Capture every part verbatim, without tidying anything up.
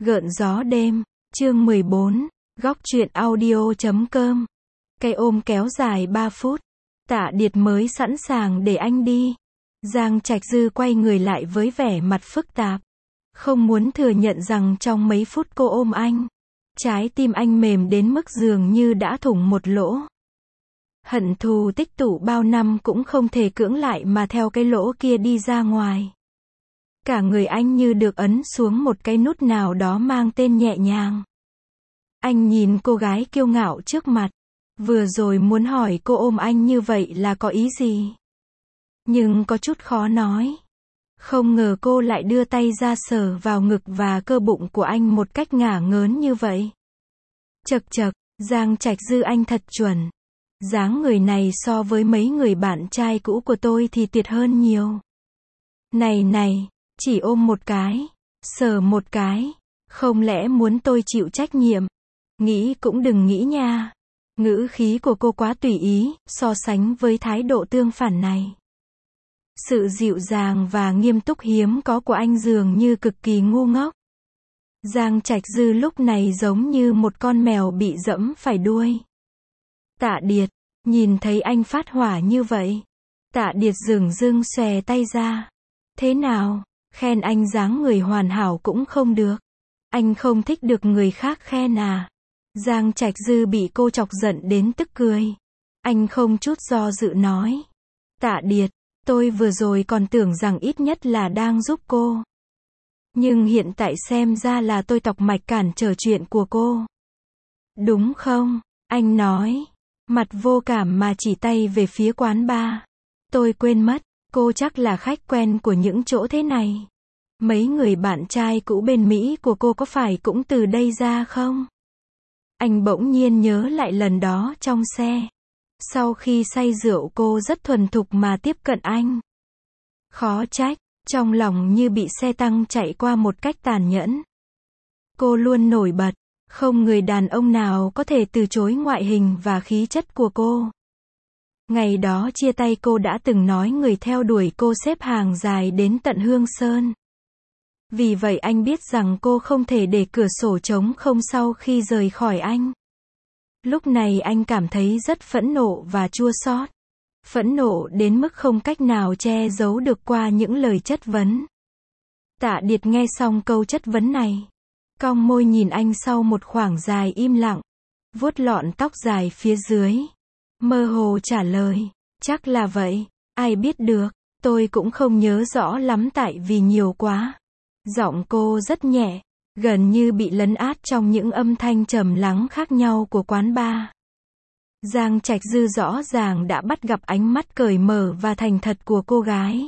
Gợn gió đêm, chương mười bốn, góc truyện audio chấm com. Cái ôm kéo dài ba phút. Tạ Điệt mới sẵn sàng để anh đi. Giang Trạch Dư quay người lại với vẻ mặt phức tạp. Không muốn thừa nhận rằng trong mấy phút cô ôm anh, trái tim anh mềm đến mức dường như đã thủng một lỗ. Hận thù tích tụ bao năm cũng không thể cưỡng lại mà theo cái lỗ kia đi ra ngoài. Cả người anh như được ấn xuống một cái nút nào đó mang tên nhẹ nhàng. Anh nhìn cô gái kiêu ngạo trước mặt. Vừa rồi muốn hỏi cô ôm anh như vậy là có ý gì? Nhưng có chút khó nói. Không ngờ cô lại đưa tay ra sờ vào ngực và cơ bụng của anh một cách ngả ngớn như vậy. Chậc chậc, Giang Trạch Dư anh thật chuẩn. Dáng người này so với mấy người bạn trai cũ của tôi thì tuyệt hơn nhiều. Này này, chỉ ôm một cái, sờ một cái, không lẽ muốn tôi chịu trách nhiệm? Nghĩ cũng đừng nghĩ nha. Ngữ khí của cô quá tùy ý, so sánh với thái độ tương phản này. Sự dịu dàng và nghiêm túc hiếm có của anh dường như cực kỳ ngu ngốc. Giang Trạch Dư lúc này giống như một con mèo bị dẫm phải đuôi. Tạ Điệt, nhìn thấy anh phát hỏa như vậy. Tạ Điệt dửng dưng xòe tay ra. Thế nào, khen anh dáng người hoàn hảo cũng không được. Anh không thích được người khác khen à? Giang Trạch Dư bị cô chọc giận đến tức cười. Anh không chút do dự nói. Tạ Điệt, tôi vừa rồi còn tưởng rằng ít nhất là đang giúp cô. Nhưng hiện tại xem ra là tôi tọc mạch cản trở chuyện của cô. Đúng không? Anh nói. Mặt vô cảm mà chỉ tay về phía quán bar. Tôi quên mất, cô chắc là khách quen của những chỗ thế này. Mấy người bạn trai cũ bên Mỹ của cô có phải cũng từ đây ra không? Anh bỗng nhiên nhớ lại lần đó trong xe. Sau khi say rượu cô rất thuần thục mà tiếp cận anh. Khó trách, trong lòng như bị xe tăng chạy qua một cách tàn nhẫn. Cô luôn nổi bật, không người đàn ông nào có thể từ chối ngoại hình và khí chất của cô. Ngày đó chia tay cô đã từng nói người theo đuổi cô xếp hàng dài đến tận Hương Sơn. Vì vậy anh biết rằng cô không thể để cửa sổ trống không sau khi rời khỏi anh. Lúc này anh cảm thấy rất phẫn nộ và chua xót. Phẫn nộ đến mức không cách nào che giấu được qua những lời chất vấn. Tạ Điệt nghe xong câu chất vấn này. Cong môi nhìn anh sau một khoảng dài im lặng. Vuốt lọn tóc dài phía dưới. Mơ hồ trả lời. Chắc là vậy. Ai biết được. Tôi cũng không nhớ rõ lắm tại vì nhiều quá. Giọng cô rất nhẹ, gần như bị lấn át trong những âm thanh trầm lắng khác nhau của quán bar. Giang Trạch Dư rõ ràng đã bắt gặp ánh mắt cởi mở và thành thật của cô gái.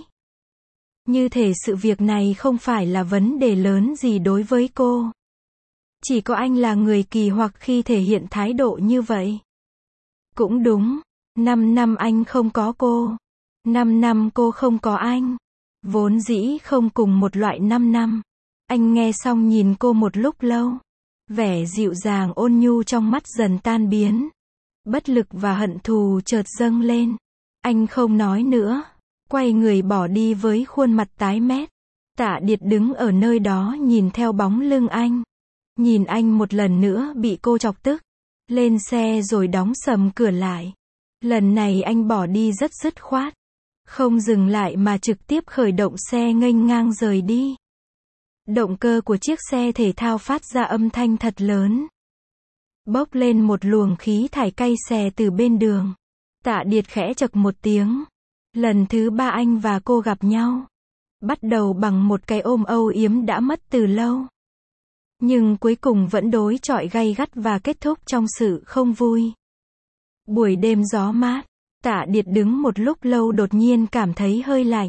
Như thể sự việc này không phải là vấn đề lớn gì đối với cô. Chỉ có anh là người kỳ hoặc khi thể hiện thái độ như vậy. Cũng đúng, năm năm anh không có cô. Năm năm cô không có anh. Vốn dĩ không cùng một loại năm năm. Anh nghe xong nhìn cô một lúc lâu. Vẻ dịu dàng ôn nhu trong mắt dần tan biến. Bất lực và hận thù chợt dâng lên. Anh không nói nữa. Quay người bỏ đi với khuôn mặt tái mét. Tạ Điệt đứng ở nơi đó nhìn theo bóng lưng anh. Nhìn anh một lần nữa bị cô chọc tức. Lên xe rồi đóng sầm cửa lại. Lần này anh bỏ đi rất dứt khoát. Không dừng lại mà trực tiếp khởi động xe nghênh ngang rời đi. Động cơ của chiếc xe thể thao phát ra âm thanh thật lớn. Bốc lên một luồng khí thải cay xè từ bên đường. Tạ Điệt khẽ chậc một tiếng. Lần thứ ba anh và cô gặp nhau. Bắt đầu bằng một cái ôm âu yếm đã mất từ lâu. Nhưng cuối cùng vẫn đối chọi gay gắt và kết thúc trong sự không vui. Buổi đêm gió mát. Tạ Điệt đứng một lúc lâu đột nhiên cảm thấy hơi lạnh.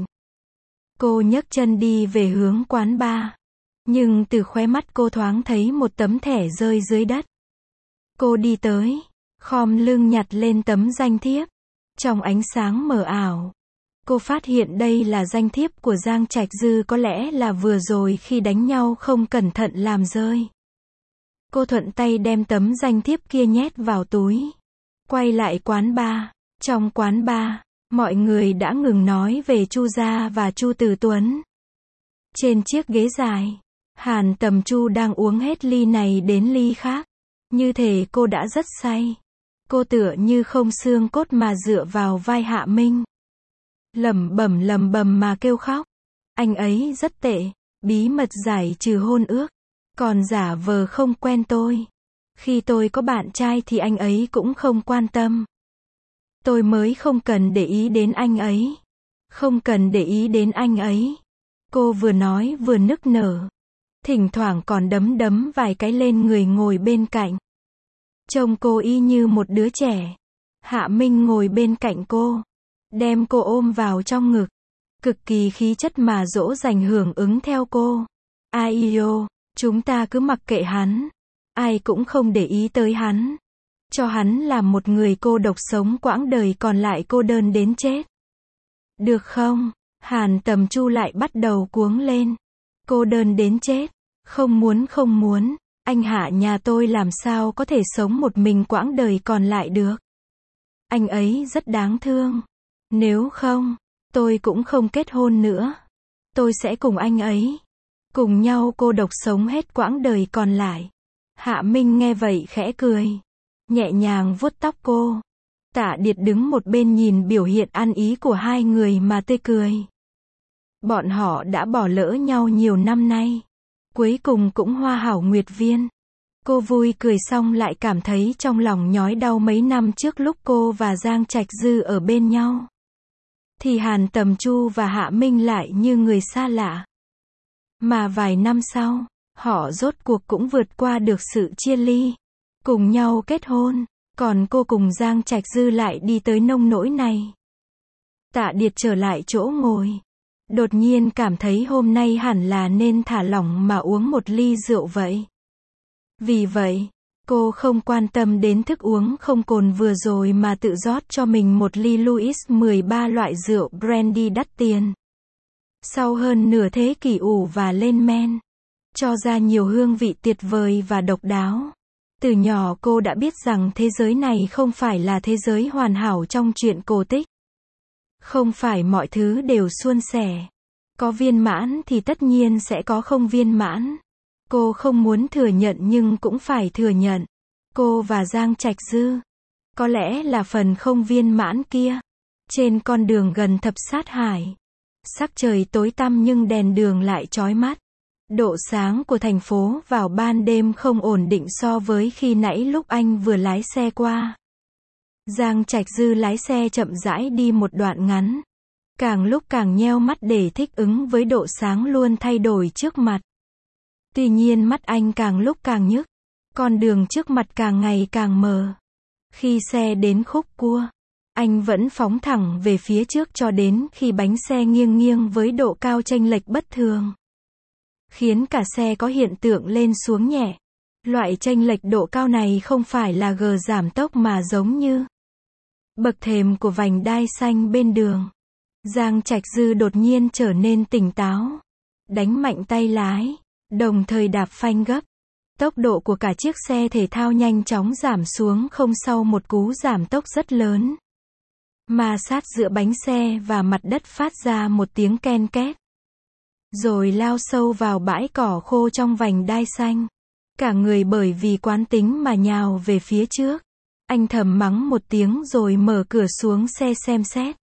Cô nhấc chân đi về hướng quán bar. Nhưng từ khóe mắt cô thoáng thấy một tấm thẻ rơi dưới đất. Cô đi tới, khom lưng nhặt lên tấm danh thiếp. Trong ánh sáng mờ ảo, cô phát hiện đây là danh thiếp của Giang Trạch Dư, có lẽ là vừa rồi khi đánh nhau không cẩn thận làm rơi. Cô thuận tay đem tấm danh thiếp kia nhét vào túi. Quay lại quán bar. Trong quán bar, mọi người đã ngừng nói về Chu Gia và Chu Tử Tuấn. Trên chiếc ghế dài, Hàn Tầm Chu đang uống hết ly này đến ly khác. Như thể cô đã rất say. Cô tựa như không xương cốt mà dựa vào vai Hạ Minh. Lẩm bẩm lẩm bẩm mà kêu khóc. Anh ấy rất tệ. Bí mật giải trừ hôn ước. Còn giả vờ không quen tôi. Khi tôi có bạn trai thì anh ấy cũng không quan tâm. Tôi mới không cần để ý đến anh ấy. Không cần để ý đến anh ấy. Cô vừa nói vừa nức nở. Thỉnh thoảng còn đấm đấm vài cái lên người ngồi bên cạnh. Trông cô y như một đứa trẻ. Hạ Minh ngồi bên cạnh cô. Đem cô ôm vào trong ngực. Cực kỳ khí chất mà dỗ dành hưởng ứng theo cô. Ai yêu, chúng ta cứ mặc kệ hắn. Ai cũng không để ý tới hắn. Cho hắn là một người cô độc sống quãng đời còn lại cô đơn đến chết. Được không? Hàn Tầm Chu lại bắt đầu cuống lên. Cô đơn đến chết. Không muốn không muốn. Anh Hạ nhà tôi làm sao có thể sống một mình quãng đời còn lại được. Anh ấy rất đáng thương. Nếu không, tôi cũng không kết hôn nữa. Tôi sẽ cùng anh ấy. Cùng nhau cô độc sống hết quãng đời còn lại. Hạ Minh nghe vậy khẽ cười. Nhẹ nhàng vuốt tóc cô. Tạ Điệt đứng một bên nhìn biểu hiện ăn ý của hai người mà tươi cười. Bọn họ đã bỏ lỡ nhau nhiều năm nay. Cuối cùng cũng hoa hảo nguyệt viên. Cô vui cười xong lại cảm thấy trong lòng nhói đau mấy năm trước lúc cô và Giang Trạch Dư ở bên nhau. Thì Hàn Tầm Chu và Hạ Minh lại như người xa lạ. Mà vài năm sau, họ rốt cuộc cũng vượt qua được sự chia ly. Cùng nhau kết hôn. Còn cô cùng Giang Trạch Dư lại đi tới nông nỗi này. Tạ Điệt trở lại chỗ ngồi. Đột nhiên cảm thấy hôm nay hẳn là nên thả lỏng mà uống một ly rượu vậy. Vì vậy, cô không quan tâm đến thức uống không cồn vừa rồi mà tự rót cho mình một ly Louis mười ba loại rượu brandy đắt tiền. Sau hơn nửa thế kỷ ủ và lên men, cho ra nhiều hương vị tuyệt vời và độc đáo. Từ nhỏ cô đã biết rằng thế giới này không phải là thế giới hoàn hảo trong chuyện cổ tích. Không phải mọi thứ đều suôn sẻ. Có viên mãn thì tất nhiên sẽ có không viên mãn. Cô không muốn thừa nhận nhưng cũng phải thừa nhận. Cô và Giang Trạch Dư, có lẽ là phần không viên mãn kia. Trên con đường gần thập sát hải. Sắc trời tối tăm nhưng đèn đường lại chói mắt. Độ sáng của thành phố vào ban đêm không ổn định so với khi nãy lúc anh vừa lái xe qua. Giang Trạch Dư lái xe chậm rãi đi một đoạn ngắn. Càng lúc càng nheo mắt để thích ứng với độ sáng luôn thay đổi trước mặt. Tuy nhiên mắt anh càng lúc càng nhức. Con đường trước mặt càng ngày càng mờ. Khi xe đến khúc cua, anh vẫn phóng thẳng về phía trước cho đến khi bánh xe nghiêng nghiêng với độ cao chênh lệch bất thường. Khiến cả xe có hiện tượng lên xuống nhẹ. Loại chênh lệch độ cao này không phải là gờ giảm tốc mà giống như bậc thềm của vành đai xanh bên đường. Giang Trạch Dư đột nhiên trở nên tỉnh táo. Đánh mạnh tay lái, đồng thời đạp phanh gấp. Tốc độ của cả chiếc xe thể thao nhanh chóng giảm xuống không sau một cú giảm tốc rất lớn. Ma sát giữa bánh xe và mặt đất phát ra một tiếng ken két. Rồi lao sâu vào bãi cỏ khô trong vành đai xanh. Cả người bởi vì quán tính mà nhào về phía trước. Anh thầm mắng một tiếng rồi mở cửa xuống xe xem xét.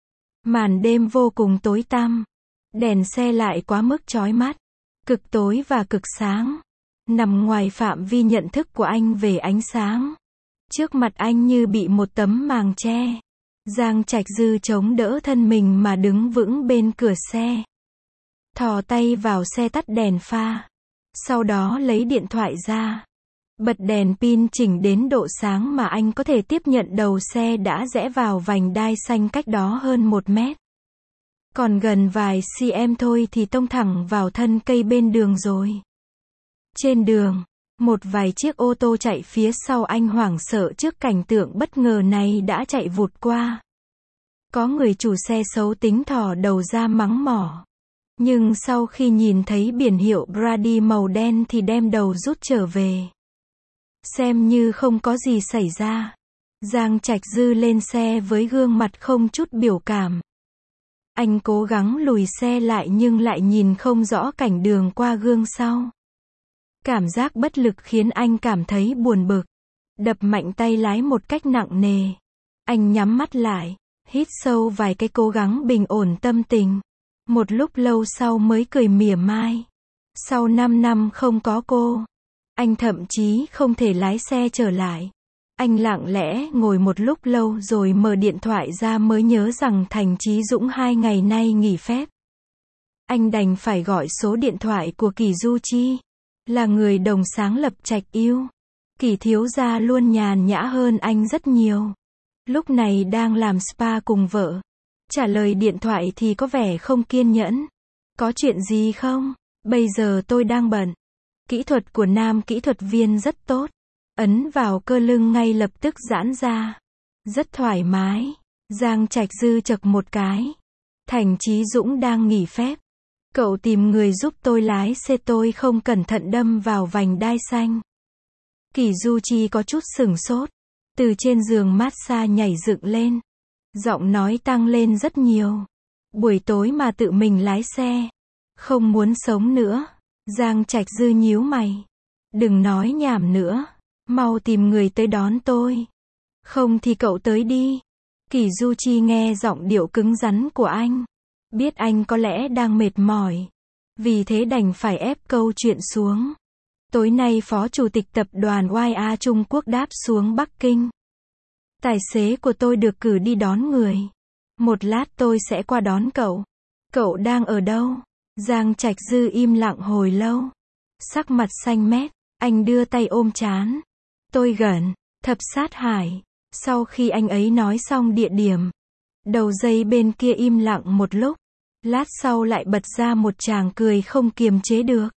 Màn đêm vô cùng tối tăm. Đèn xe lại quá mức chói mắt. Cực tối và cực sáng. Nằm ngoài phạm vi nhận thức của anh về ánh sáng. Trước mặt anh như bị một tấm màng che. Giang Trạch Dư chống đỡ thân mình mà đứng vững bên cửa xe. Thò tay vào xe tắt đèn pha. Sau đó lấy điện thoại ra. Bật đèn pin chỉnh đến độ sáng mà anh có thể tiếp nhận đầu xe đã rẽ vào vành đai xanh cách đó hơn một mét. Còn gần vài cm thôi thì tông thẳng vào thân cây bên đường rồi. Trên đường, một vài chiếc ô tô chạy phía sau anh hoảng sợ trước cảnh tượng bất ngờ này đã chạy vụt qua. Có người chủ xe xấu tính thò đầu ra mắng mỏ. Nhưng sau khi nhìn thấy biển hiệu Brady màu đen thì đem đầu rút trở về. Xem như không có gì xảy ra. Giang Trạch Dư lên xe với gương mặt không chút biểu cảm. Anh cố gắng lùi xe lại nhưng lại nhìn không rõ cảnh đường qua gương sau. Cảm giác bất lực khiến anh cảm thấy buồn bực. Đập mạnh tay lái một cách nặng nề. Anh nhắm mắt lại, hít sâu vài cái cố gắng bình ổn tâm tình. Một lúc lâu sau mới cười mỉa mai. Sau năm năm không có cô, anh thậm chí không thể lái xe trở lại. Anh lặng lẽ ngồi một lúc lâu rồi mở điện thoại ra mới nhớ rằng Thành Chí Dũng hai ngày nay nghỉ phép. Anh đành phải gọi số điện thoại của Kỳ Du Chi, là người đồng sáng lập Trạch Yêu. Kỳ thiếu gia luôn nhàn nhã hơn anh rất nhiều. Lúc này đang làm spa cùng vợ. Trả lời điện thoại thì có vẻ không kiên nhẫn. Có chuyện gì không? Bây giờ tôi đang bận. Kỹ thuật của nam kỹ thuật viên rất tốt. Ấn vào cơ lưng ngay lập tức giãn ra. Rất thoải mái. Giang Trạch Dư chậc một cái. Thành Chí Dũng đang nghỉ phép. Cậu tìm người giúp tôi lái xe, tôi không cẩn thận đâm vào vành đai xanh. Kỳ Du Chi có chút sửng sốt. Từ trên giường massage nhảy dựng lên. Giọng nói tăng lên rất nhiều. Buổi tối mà tự mình lái xe. Không muốn sống nữa. Giang Trạch Dư nhíu mày. Đừng nói nhảm nữa. Mau tìm người tới đón tôi. Không thì cậu tới đi. Kỳ Du Chi nghe giọng điệu cứng rắn của anh. Biết anh có lẽ đang mệt mỏi. Vì thế đành phải ép câu chuyện xuống. Tối nay Phó Chủ tịch Tập đoàn Y A Trung Quốc đáp xuống Bắc Kinh. Tài xế của tôi được cử đi đón người. Một lát tôi sẽ qua đón cậu. Cậu đang ở đâu? Giang Trạch Dư im lặng hồi lâu. Sắc mặt xanh mét, anh đưa tay ôm trán. Tôi gần, Thập Sát Hải. Sau khi anh ấy nói xong địa điểm, đầu dây bên kia im lặng một lúc. Lát sau lại bật ra một tràng cười không kiềm chế được.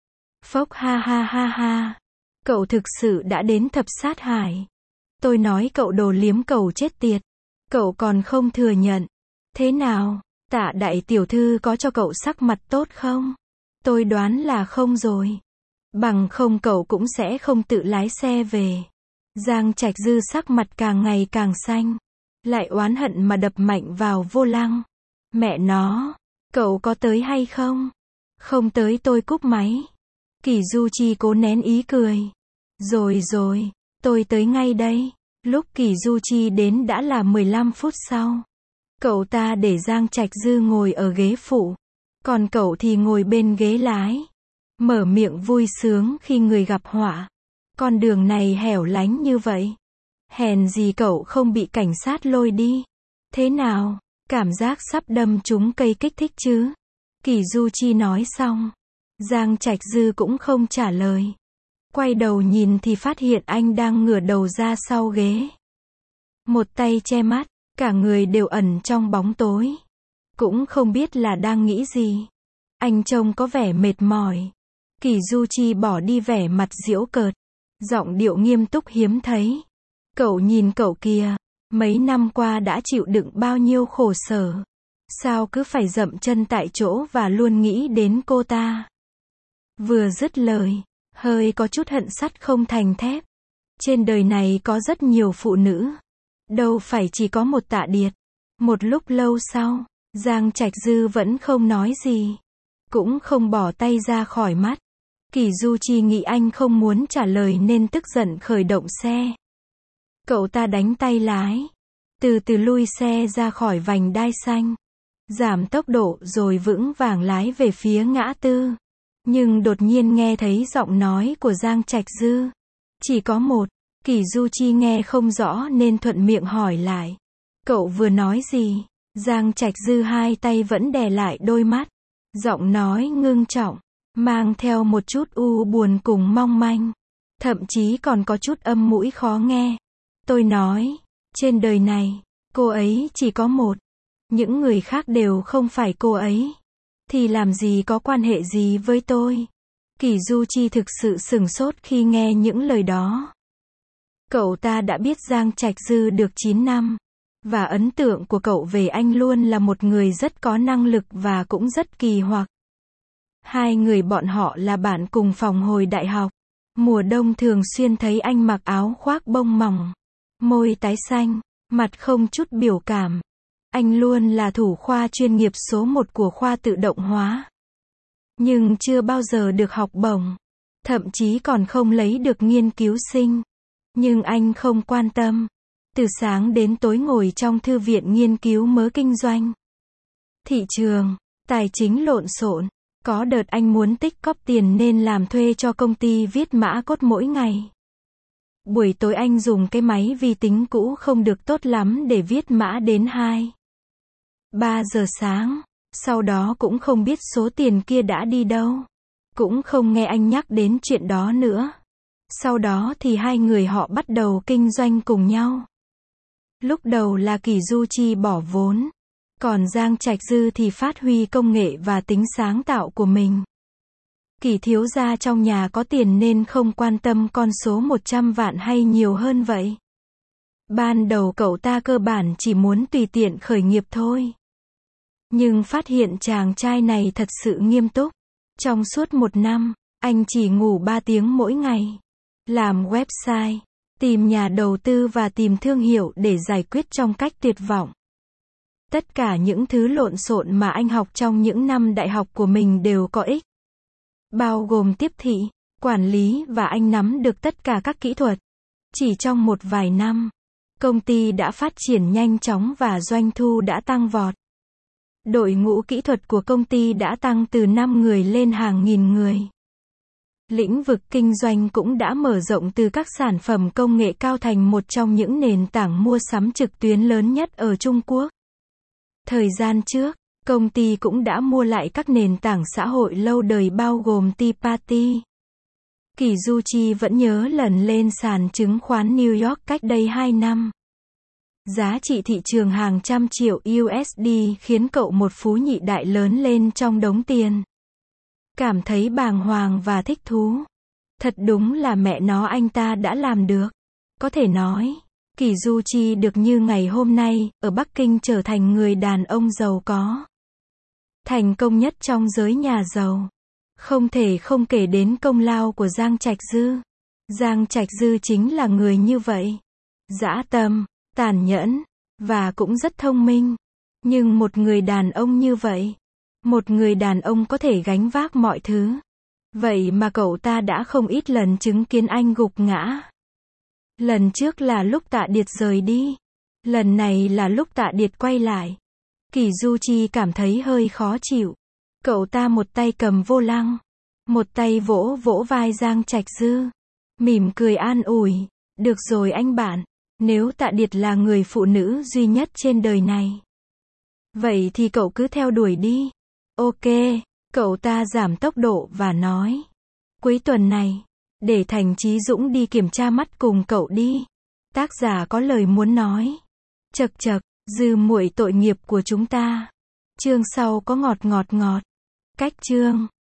Phốc ha ha ha ha. Cậu thực sự đã đến Thập Sát Hải. Tôi nói cậu đồ liếm cầu chết tiệt. Cậu còn không thừa nhận. Thế nào, Tạ đại tiểu thư có cho cậu sắc mặt tốt không? Tôi đoán là không rồi. Bằng không cậu cũng sẽ không tự lái xe về. Giang Trạch Dư sắc mặt càng ngày càng xanh. Lại oán hận mà đập mạnh vào vô lăng. Mẹ nó, cậu có tới hay không? Không tới tôi cúp máy. Kỳ Du Chi cố nén ý cười. Rồi rồi, tôi tới ngay đây. Lúc Kỳ Du Chi đến đã là mười lăm phút sau. Cậu ta để Giang Trạch Dư ngồi ở ghế phụ. Còn cậu thì ngồi bên ghế lái. Mở miệng vui sướng khi người gặp họa. Con đường này hẻo lánh như vậy. Hèn gì cậu không bị cảnh sát lôi đi. Thế nào, cảm giác sắp đâm trúng cây kích thích chứ? Kỳ Du Chi nói xong. Giang Trạch Dư cũng không trả lời. Quay đầu nhìn thì phát hiện anh đang ngửa đầu ra sau ghế. Một tay che mắt, cả người đều ẩn trong bóng tối. Cũng không biết là đang nghĩ gì. Anh trông có vẻ mệt mỏi. Kỳ Du Chi bỏ đi vẻ mặt giễu cợt. Giọng điệu nghiêm túc hiếm thấy. Cậu nhìn cậu kìa. Mấy năm qua đã chịu đựng bao nhiêu khổ sở. Sao cứ phải dậm chân tại chỗ và luôn nghĩ đến cô ta. Vừa dứt lời, hơi có chút hận sắt không thành thép. Trên đời này có rất nhiều phụ nữ. Đâu phải chỉ có một Tạ Điệt. Một lúc lâu sau, Giang Trạch Dư vẫn không nói gì. Cũng không bỏ tay ra khỏi mắt. Kỳ Du Chi nghĩ anh không muốn trả lời nên tức giận khởi động xe. Cậu ta đánh tay lái. Từ từ lui xe ra khỏi vành đai xanh. Giảm tốc độ rồi vững vàng lái về phía ngã tư. Nhưng đột nhiên nghe thấy giọng nói của Giang Trạch Dư. Chỉ có một. Kỳ Du Chi nghe không rõ nên thuận miệng hỏi lại. Cậu vừa nói gì? Giang Trạch Dư hai tay vẫn đè lại đôi mắt. Giọng nói ngưng trọng. Mang theo một chút u buồn cùng mong manh. Thậm chí còn có chút âm mũi khó nghe. Tôi nói. Trên đời này, cô ấy chỉ có một. Những người khác đều không phải cô ấy. Thì làm gì có quan hệ gì với tôi? Kỳ Du Chi thực sự sửng sốt khi nghe những lời đó. Cậu ta đã biết Giang Trạch Dư được chín năm. Và ấn tượng của cậu về anh luôn là một người rất có năng lực và cũng rất kỳ hoặc. Hai người bọn họ là bạn cùng phòng hồi đại học. Mùa đông thường xuyên thấy anh mặc áo khoác bông mỏng. Môi tái xanh, mặt không chút biểu cảm. Anh luôn là thủ khoa chuyên nghiệp số một của khoa tự động hóa. Nhưng chưa bao giờ được học bổng. Thậm chí còn không lấy được nghiên cứu sinh. Nhưng anh không quan tâm. Từ sáng đến tối ngồi trong thư viện nghiên cứu mớ kinh doanh. Thị trường, tài chính lộn xộn. Có đợt anh muốn tích cóp tiền nên làm thuê cho công ty viết mã code mỗi ngày. Buổi tối anh dùng cái máy vi tính cũ không được tốt lắm để viết mã đến hai, ba giờ sáng. Sau đó cũng không biết số tiền kia đã đi đâu. Cũng không nghe anh nhắc đến chuyện đó nữa. Sau đó thì hai người họ bắt đầu kinh doanh cùng nhau. Lúc đầu là Kỷ Du Chi bỏ vốn. Còn Giang Trạch Dư thì phát huy công nghệ và tính sáng tạo của mình. Kỷ thiếu gia trong nhà có tiền nên không quan tâm con số một trăm vạn hay nhiều hơn vậy. Ban đầu cậu ta cơ bản chỉ muốn tùy tiện khởi nghiệp thôi. Nhưng phát hiện chàng trai này thật sự nghiêm túc. Trong suốt một năm, anh chỉ ngủ ba tiếng mỗi ngày. Làm website, tìm nhà đầu tư và tìm thương hiệu để giải quyết trong cách tuyệt vọng. Tất cả những thứ lộn xộn mà anh học trong những năm đại học của mình đều có ích. Bao gồm tiếp thị, quản lý và anh nắm được tất cả các kỹ thuật. Chỉ trong một vài năm, công ty đã phát triển nhanh chóng và doanh thu đã tăng vọt. Đội ngũ kỹ thuật của công ty đã tăng từ năm người lên hàng nghìn người. Lĩnh vực kinh doanh cũng đã mở rộng từ các sản phẩm công nghệ cao thành một trong những nền tảng mua sắm trực tuyến lớn nhất ở Trung Quốc. Thời gian trước, công ty cũng đã mua lại các nền tảng xã hội lâu đời bao gồm Tea Party. Kỷ Du Chi vẫn nhớ lần lên sàn chứng khoán New York cách đây hai năm. Giá trị thị trường hàng trăm triệu u ét đê khiến cậu một phú nhị đại lớn lên trong đống tiền. Cảm thấy bàng hoàng và thích thú. Thật đúng là mẹ nó anh ta đã làm được. Có thể nói, Kỷ Du Chi được như ngày hôm nay, ở Bắc Kinh trở thành người đàn ông giàu có. Thành công nhất trong giới nhà giàu. Không thể không kể đến công lao của Giang Trạch Dư. Giang Trạch Dư chính là người như vậy. Dã tâm, tàn nhẫn, và cũng rất thông minh. Nhưng một người đàn ông như vậy, một người đàn ông có thể gánh vác mọi thứ. Vậy mà cậu ta đã không ít lần chứng kiến anh gục ngã. Lần trước là lúc Tạ Điệt rời đi. Lần này là lúc Tạ Điệt quay lại. Kỷ Du Chi cảm thấy hơi khó chịu. Cậu ta một tay cầm vô lăng, một tay vỗ vỗ vai Giang Trạch Dư. Mỉm cười an ủi. Được rồi anh bạn. Nếu Tạ Điệt là người phụ nữ duy nhất trên đời này, vậy thì cậu cứ theo đuổi đi. Ok. Cậu ta giảm tốc độ và nói. Cuối tuần này, để Thành Chí Dũng đi kiểm tra mắt cùng cậu đi. Tác giả có lời muốn nói. Chậc chậc, Dư muội tội nghiệp của chúng ta. Chương sau có ngọt ngọt ngọt. Cách chương.